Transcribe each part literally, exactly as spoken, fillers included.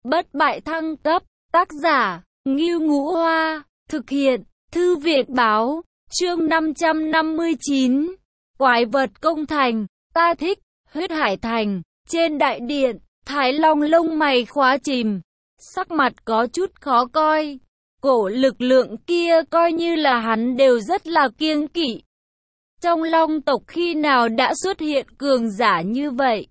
Bất bại thăng cấp, tác giả, Ngưu Ngũ Hoa, thực hiện, Thư viện Báo, chương năm trăm năm mươi chín, Quái vật công thành, ta thích, huyết hải thành, trên đại điện, Thái Long lông mày khóa chìm, sắc mặt có chút khó coi, cổ lực lượng kia coi như là hắn đều rất là kiêng kỵ. Trong Long tộc khi nào đã xuất hiện cường giả như vậy?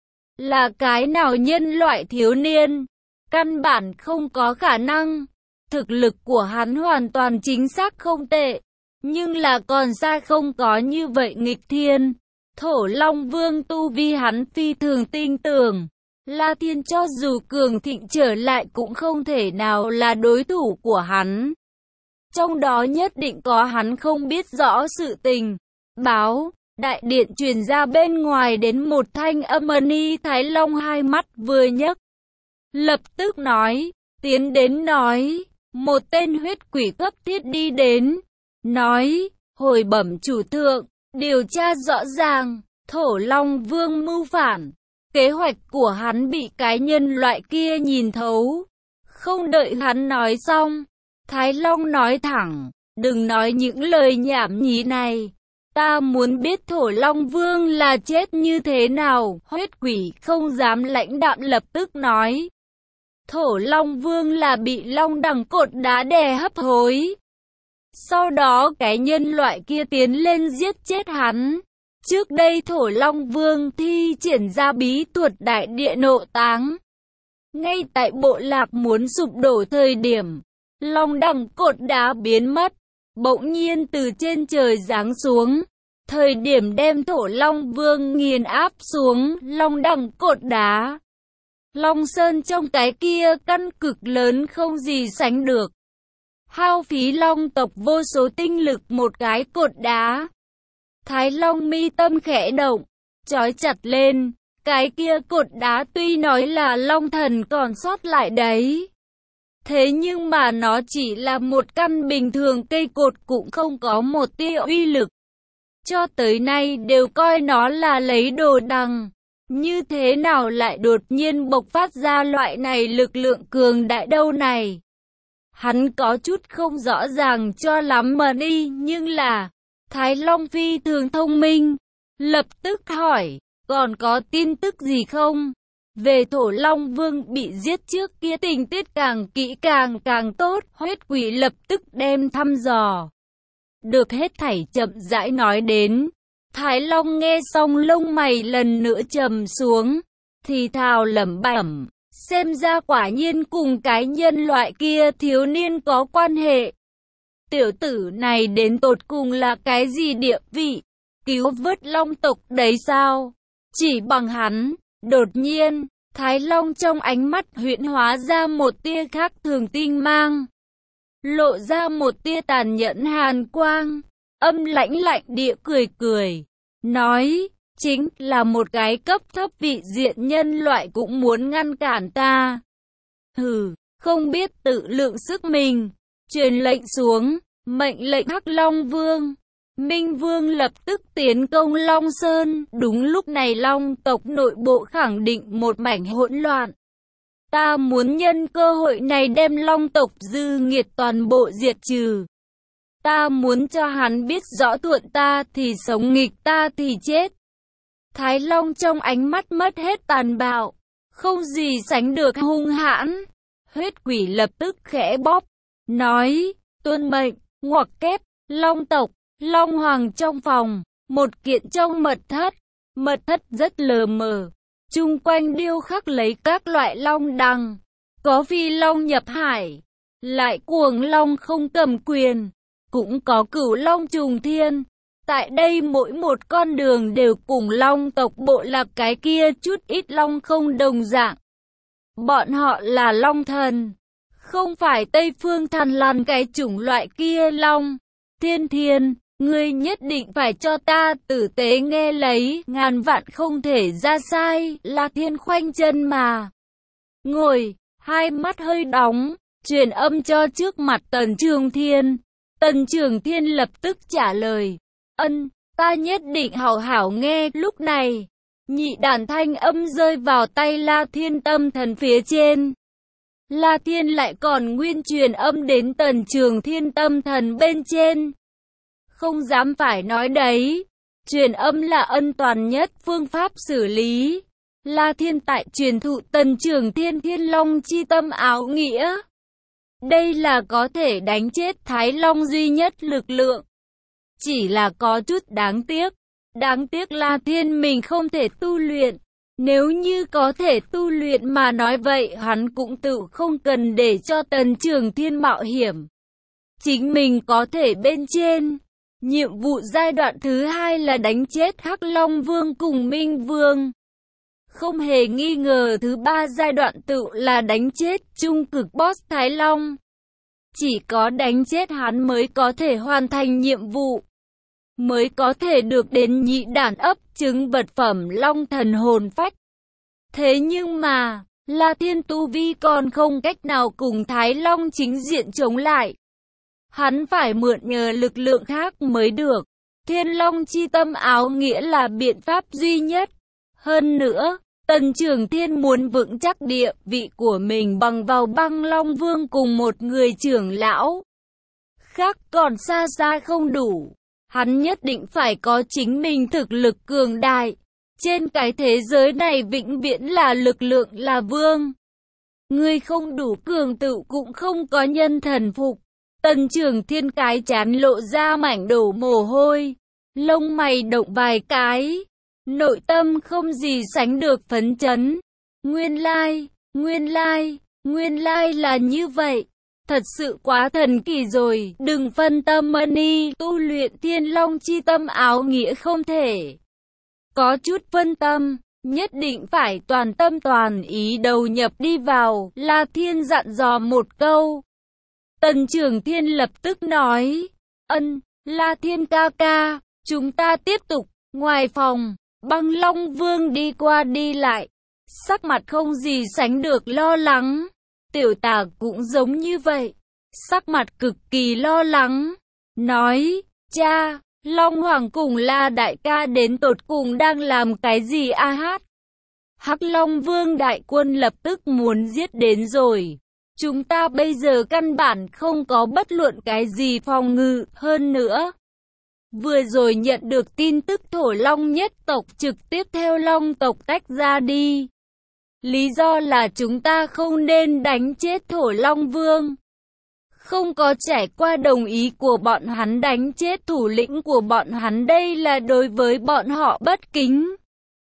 Là cái nào nhân loại thiếu niên? Căn bản không có khả năng. Thực lực của hắn hoàn toàn chính xác không tệ, nhưng là còn xa không có như vậy nghịch thiên. Thổ Long Vương tu vi hắn phi thường tin tưởng, La Thiên cho dù cường thịnh trở lại cũng không thể nào là đối thủ của hắn. Trong đó nhất định có hắn không biết rõ sự tình. Báo, đại điện truyền ra bên ngoài đến một thanh âm Ni Thái Long hai mắt vừa nhấc, lập tức nói, tiến đến nói, một tên huyết quỷ cấp thiết đi đến, nói, hồi bẩm chủ thượng, điều tra rõ ràng, Thổ Long Vương mưu phản, kế hoạch của hắn bị cái nhân loại kia nhìn thấu. Không đợi hắn nói xong, Thái Long nói thẳng, đừng nói những lời nhảm nhí này. Ta muốn biết Thổ Long Vương là chết như thế nào. Huyết quỷ không dám lãnh đạm lập tức nói, Thổ Long Vương là bị long đằng cột đá đè hấp hối. Sau đó cái nhân loại kia tiến lên giết chết hắn. Trước đây Thổ Long Vương thi triển ra bí thuật đại địa nộ táng. Ngay tại bộ lạc muốn sụp đổ thời điểm, long đằng cột đá biến mất. Bỗng nhiên từ trên trời giáng xuống, thời điểm đem Thổ Long Vương nghiền áp xuống long đằng cột đá. Long Sơn trong cái kia căn cực lớn không gì sánh được. Hao phí long tộc vô số tinh lực một cái cột đá. Thái Long mi tâm khẽ động, trói chặt lên, cái kia cột đá tuy nói là long thần còn sót lại đấy. Thế nhưng mà nó chỉ là một căn bình thường cây cột cũng không có một tia uy lực. Cho tới nay đều coi nó là lấy đồ đằng. Như thế nào lại đột nhiên bộc phát ra loại này lực lượng cường đại đâu này? Hắn có chút không rõ ràng cho lắm mà đi, nhưng là Thái Long phi thường thông minh, lập tức hỏi, còn có tin tức gì không? Về Thổ Long Vương bị giết trước kia tình tiết càng kỹ càng càng tốt. Huyết quỷ lập tức đem thăm dò được hết thảy chậm rãi nói đến. Thái Long nghe xong lông mày lần nữa trầm xuống, thì thào lẩm bẩm, xem ra quả nhiên cùng cái nhân loại kia thiếu niên có quan hệ. Tiểu tử này đến tột cùng là cái gì địa vị? Cứu vớt long tộc đấy sao? Chỉ bằng hắn. Đột nhiên, Thái Long trong ánh mắt huyễn hóa ra một tia khác thường tinh mang, lộ ra một tia tàn nhẫn hàn quang, âm lãnh lạnh địa cười cười, nói, chính là một cái cấp thấp vị diện nhân loại cũng muốn ngăn cản ta. Hừ, không biết tự lượng sức mình. Truyền lệnh xuống, mệnh lệnh Hắc Long Vương, Minh Vương lập tức tiến công Long Sơn. Đúng lúc này Long tộc nội bộ khẳng định một mảnh hỗn loạn. Ta muốn nhân cơ hội này đem Long tộc dư nghiệt toàn bộ diệt trừ. Ta muốn cho hắn biết rõ thuận ta thì sống, nghịch ta thì chết. Thái Long trong ánh mắt mất hết tàn bạo, không gì sánh được hung hãn. Huyết quỷ lập tức khẽ bóp, nói, tuân mệnh, ngoặc kép, Long tộc. Long Hoàng trong phòng, một kiện trong mật thất. Mật thất rất lờ mờ, chung quanh điêu khắc lấy các loại long đằng. Có phi long nhập hải, lại cuồng long không cầm quyền, cũng có cửu long trùng thiên. Tại đây mỗi một con đường đều cùng long tộc bộ lạc cái kia chút ít long không đồng dạng. Bọn họ là long thần, không phải Tây Phương Thần Lan cái chủng loại kia long. Thiên Thiên, ngươi nhất định phải cho ta tử tế nghe lấy, ngàn vạn không thể ra sai. La Thiên khoanh chân mà ngồi, hai mắt hơi đóng, truyền âm cho trước mặt Tần Trường Thiên. Tần Trường Thiên lập tức trả lời, ân, ta nhất định hảo hảo nghe. Lúc này, nhị đàn thanh âm rơi vào tay La Thiên tâm thần phía trên. La Thiên lại còn nguyên truyền âm đến Tần Trường Thiên tâm thần bên trên. Không dám phải nói đấy, truyền âm là ân toàn nhất phương pháp xử lý. La Thiên tại truyền thụ Tần Trường Thiên Thiên Long chi tâm áo nghĩa. Đây là có thể đánh chết Thái Long duy nhất lực lượng. Chỉ là có chút đáng tiếc. Đáng tiếc La Thiên mình không thể tu luyện. Nếu như có thể tu luyện mà nói vậy hắn cũng tự không cần để cho Tần Trường Thiên mạo hiểm. Chính mình có thể bên trên. Nhiệm vụ giai đoạn thứ hai là đánh chết Hắc Long Vương cùng Minh Vương. Không hề nghi ngờ thứ ba giai đoạn tự là đánh chết trung cực boss Thái Long. Chỉ có đánh chết hắn mới có thể hoàn thành nhiệm vụ. Mới có thể được đến nhị đản ấp trứng vật phẩm Long Thần Hồn Phách. Thế nhưng mà, La Thiên tu vi còn không cách nào cùng Thái Long chính diện chống lại. Hắn phải mượn nhờ lực lượng khác mới được. Thiên Long chi tâm áo nghĩa là biện pháp duy nhất. Hơn nữa, Tần Trường Thiên muốn vững chắc địa vị của mình bằng vào Băng Long Vương cùng một người trưởng lão. Khác còn xa xa không đủ. Hắn nhất định phải có chính mình thực lực cường đại. Trên cái thế giới này vĩnh viễn là lực lượng là vương. Người không đủ cường tự cũng không có nhân thần phục. Tần Trường Thiên cái chán lộ ra mảnh đổ mồ hôi. Lông mày động vài cái. Nội tâm không gì sánh được phấn chấn. Nguyên lai, nguyên lai, nguyên lai là như vậy. Thật sự quá thần kỳ rồi, đừng phân tâm Mani, tu luyện Thiên Long chi tâm áo nghĩa không thể. Có chút phân tâm, nhất định phải toàn tâm toàn ý đầu nhập đi vào, La Thiên dặn dò một câu. Tần Trường Thiên lập tức nói, ân, La Thiên ca ca, chúng ta tiếp tục, ngoài phòng, Băng Long Vương đi qua đi lại, sắc mặt không gì sánh được lo lắng. Tiểu Tà cũng giống như vậy, sắc mặt cực kỳ lo lắng, nói, cha, Long Hoàng cùng La đại ca đến tột cùng đang làm cái gì a hát? Hắc Long Vương đại quân lập tức muốn giết đến rồi, chúng ta bây giờ căn bản không có bất luận cái gì phòng ngự, hơn nữa. Vừa rồi nhận được tin tức Thổ Long nhất tộc trực tiếp theo Long tộc tách ra đi. Lý do là chúng ta không nên đánh chết Thổ Long Vương. Không có trải qua đồng ý của bọn hắn đánh chết thủ lĩnh của bọn hắn, đây là đối với bọn họ bất kính.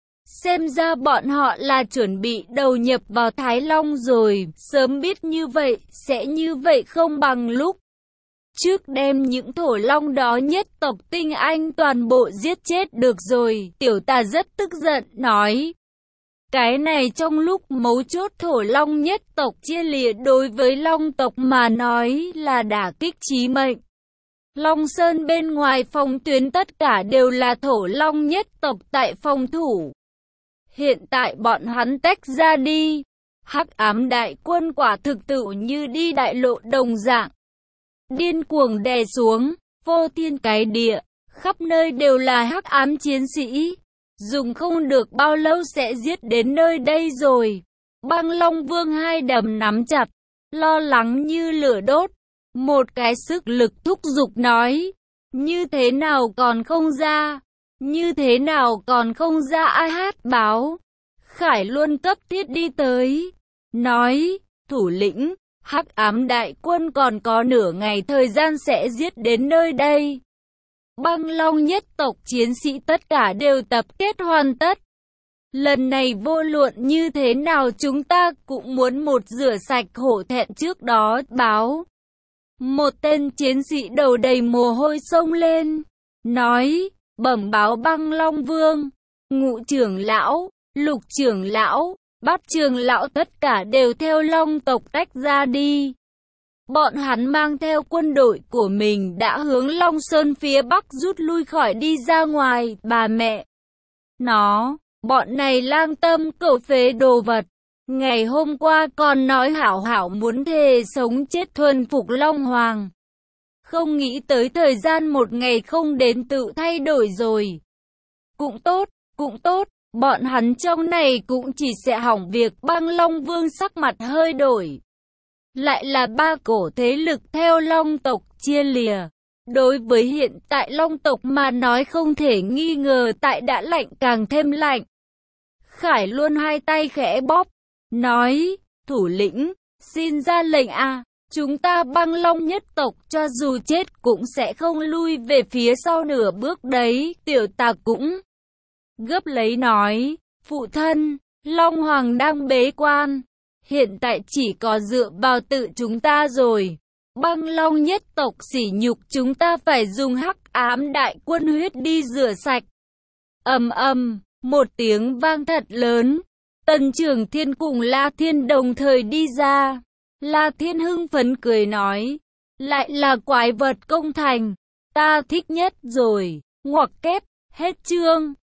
Xem ra bọn họ là chuẩn bị đầu nhập vào Thái Long rồi, sớm biết như vậy, sẽ như vậy không bằng lúc trước đem những Thổ Long đó nhất tộc tinh anh toàn bộ giết chết được rồi. Tiểu Tà rất tức giận, nói. Cái này trong lúc mấu chốt Thổ Long nhất tộc chia lìa đối với Long tộc mà nói là đả kích chí mệnh. Long Sơn bên ngoài phòng tuyến tất cả đều là Thổ Long nhất tộc tại phòng thủ. Hiện tại bọn hắn tách ra đi. Hắc ám đại quân quả thực tự như đi đại lộ đồng dạng. Điên cuồng đè xuống, vô thiên cái địa, khắp nơi đều là hắc ám chiến sĩ. Dùng không được bao lâu sẽ giết đến nơi đây rồi. Băng Long Vương hai đầm nắm chặt, lo lắng như lửa đốt. Một cái sức lực thúc giục nói, như thế nào còn không ra, như thế nào còn không ra. Ai hát báo, Khải luôn cấp thiết đi tới, nói, thủ lĩnh, hắc ám đại quân còn có nửa ngày thời gian sẽ giết đến nơi đây. Băng Long nhất tộc chiến sĩ tất cả đều tập kết hoàn tất. Lần này vô luận như thế nào chúng ta cũng muốn một rửa sạch hổ thẹn trước đó báo. Một tên chiến sĩ đầu đầy mồ hôi xông lên, nói, bẩm báo Băng Long Vương, Ngũ trưởng lão, Lục trưởng lão, Bát trưởng lão tất cả đều theo Long tộc tách ra đi. Bọn hắn mang theo quân đội của mình đã hướng Long Sơn phía Bắc rút lui khỏi đi ra ngoài. Bà mẹ nó, bọn này lang tâm cầu phế đồ vật. Ngày hôm qua còn nói hảo hảo muốn thề sống chết thuần phục Long Hoàng. Không nghĩ tới thời gian một ngày không đến tự thay đổi rồi. Cũng tốt, cũng tốt, bọn hắn trong này cũng chỉ sẽ hỏng việc. Băng Long Vương sắc mặt hơi đổi. lại là ba cổ thế lực theo Long tộc chia lìa. Đối với hiện tại Long tộc mà nói không thể nghi ngờ tại đã lạnh càng thêm lạnh. Khải Luân hai tay khẽ bóp, nói, thủ lĩnh, xin ra lệnh à, chúng ta Băng Long nhất tộc cho dù chết cũng sẽ không lui về phía sau nửa bước đấy. Tiểu Tà cũng gấp lấy nói, phụ thân, Long Hoàng đang bế quan, hiện tại chỉ có dựa vào tự chúng ta rồi. Băng Long nhất tộc sỉ nhục chúng ta phải dùng hắc ám đại quân huyết đi rửa sạch. Ầm ầm, một tiếng vang thật lớn, Tần Trường Thiên cùng La Thiên đồng thời đi ra. La Thiên hưng phấn cười nói, lại là quái vật công thành, ta thích nhất rồi. Ngoặc kép, hết chương.